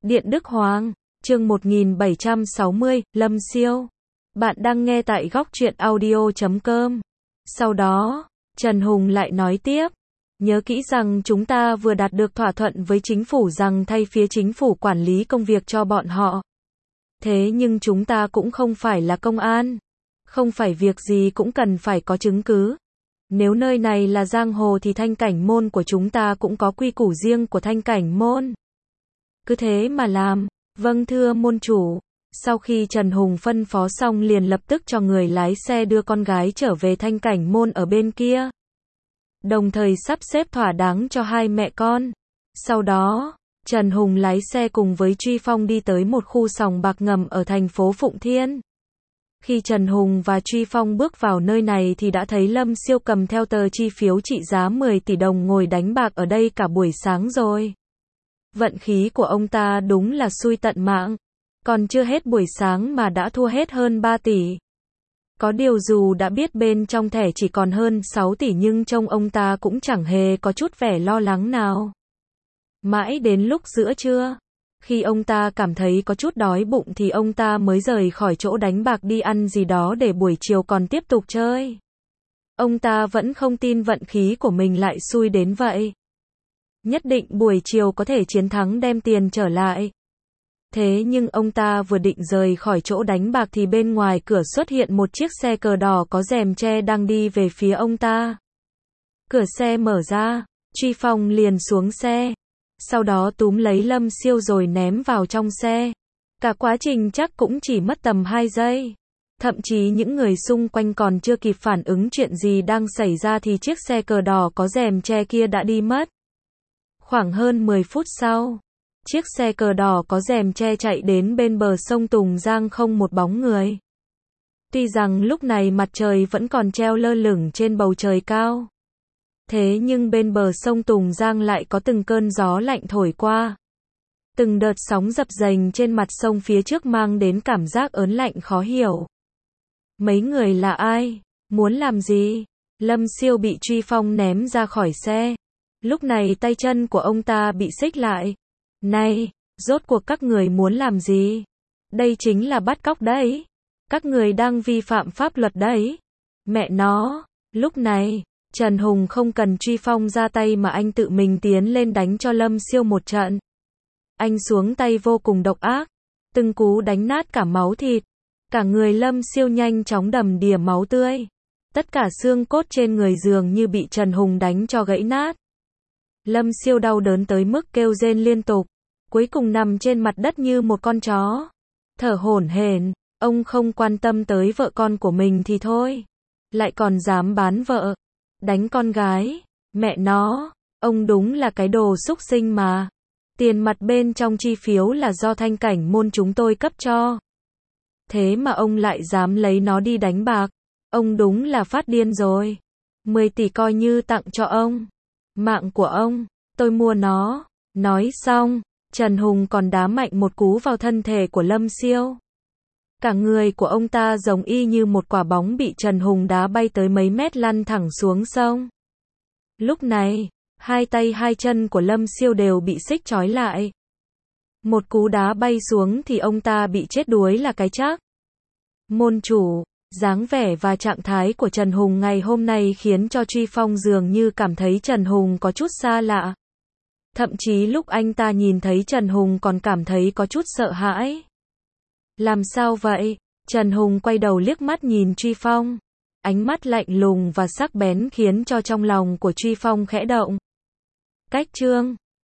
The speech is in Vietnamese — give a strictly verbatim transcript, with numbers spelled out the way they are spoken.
Điện Đức Hoàng, chương một nghìn bảy trăm sáu mươi, Lâm Siêu. Bạn đang nghe tại góc truyện audio chấm com. Sau đó, Trần Hùng lại nói tiếp. Nhớ kỹ rằng chúng ta vừa đạt được thỏa thuận với chính phủ rằng thay phía chính phủ quản lý công việc cho bọn họ. Thế nhưng chúng ta cũng không phải là công an. Không phải việc gì cũng cần phải có chứng cứ. Nếu nơi này là giang hồ thì thanh cảnh môn của chúng ta cũng có quy củ riêng của thanh cảnh môn. Cứ thế mà làm. Vâng thưa môn chủ. Sau khi Trần Hùng phân phó xong liền lập tức cho người lái xe đưa con gái trở về thanh cảnh môn ở bên kia. Đồng thời sắp xếp thỏa đáng cho hai mẹ con. Sau đó, Trần Hùng lái xe cùng với Truy Phong đi tới một khu sòng bạc ngầm ở thành phố Phụng Thiên. Khi Trần Hùng và Truy Phong bước vào nơi này thì đã thấy Lâm Siêu cầm theo tờ chi phiếu trị giá mười tỷ đồng ngồi đánh bạc ở đây cả buổi sáng rồi. Vận khí của ông ta đúng là xui tận mạng. Còn chưa hết buổi sáng mà đã thua hết hơn ba tỷ. Có điều dù đã biết bên trong thẻ chỉ còn hơn sáu tỷ nhưng trông ông ta cũng chẳng hề có chút vẻ lo lắng nào. Mãi đến lúc giữa trưa, khi ông ta cảm thấy có chút đói bụng thì ông ta mới rời khỏi chỗ đánh bạc đi ăn gì đó để buổi chiều còn tiếp tục chơi. Ông ta vẫn không tin vận khí của mình lại xui đến vậy. Nhất định buổi chiều có thể chiến thắng đem tiền trở lại. Thế nhưng ông ta vừa định rời khỏi chỗ đánh bạc thì bên ngoài cửa xuất hiện một chiếc xe cờ đỏ có rèm che đang đi về phía ông ta. Cửa xe mở ra, Truy Phong liền xuống xe. Sau đó túm lấy Lâm Siêu rồi ném vào trong xe. Cả quá trình chắc cũng chỉ mất tầm hai giây. Thậm chí những người xung quanh còn chưa kịp phản ứng chuyện gì đang xảy ra thì chiếc xe cờ đỏ có rèm che kia đã đi mất. Khoảng hơn mười phút sau, chiếc xe cờ đỏ có rèm che chạy đến bên bờ sông Tùng Giang không một bóng người. Tuy rằng lúc này mặt trời vẫn còn treo lơ lửng trên bầu trời cao. Thế nhưng bên bờ sông Tùng Giang lại có từng cơn gió lạnh thổi qua. Từng đợt sóng dập dềnh trên mặt sông phía trước mang đến cảm giác ớn lạnh khó hiểu. Mấy người là ai? Muốn làm gì? Lâm Siêu bị Truy Phong ném ra khỏi xe. Lúc này tay chân của ông ta bị xích lại. Này, rốt cuộc các người muốn làm gì? Đây chính là bắt cóc đấy. Các người đang vi phạm pháp luật đấy. Mẹ nó, lúc này, Trần Hùng không cần Truy Phong ra tay mà anh tự mình tiến lên đánh cho Lâm Siêu một trận. Anh xuống tay vô cùng độc ác. Từng cú đánh nát cả máu thịt. Cả người Lâm Siêu nhanh chóng đầm đìa máu tươi. Tất cả xương cốt trên người dường như bị Trần Hùng đánh cho gãy nát. Lâm Siêu đau đớn tới mức kêu rên liên tục. Cuối cùng nằm trên mặt đất như một con chó. Thở hổn hển. Ông không quan tâm tới vợ con của mình thì thôi. Lại còn dám bán vợ. Đánh con gái. Mẹ nó. Ông đúng là cái đồ súc sinh mà. Tiền mặt bên trong chi phiếu là do thanh cảnh môn chúng tôi cấp cho. Thế mà ông lại dám lấy nó đi đánh bạc. Ông đúng là phát điên rồi. mười tỷ coi như tặng cho ông. Mạng của ông, tôi mua nó. Nói xong, Trần Hùng còn đá mạnh một cú vào thân thể của Lâm Siêu. Cả người của ông ta giống y như một quả bóng bị Trần Hùng đá bay tới mấy mét lăn thẳng xuống sông. Lúc này, hai tay hai chân của Lâm Siêu đều bị xích trói lại. Một cú đá bay xuống thì ông ta bị chết đuối là cái chắc. Môn chủ, dáng vẻ và trạng thái của Trần Hùng ngày hôm nay khiến cho Truy Phong dường như cảm thấy Trần Hùng có chút xa lạ. Thậm chí lúc anh ta nhìn thấy Trần Hùng còn cảm thấy có chút sợ hãi. Làm sao vậy? Trần Hùng quay đầu liếc mắt nhìn Truy Phong. Ánh mắt lạnh lùng và sắc bén khiến cho trong lòng của Truy Phong khẽ động. Cách chương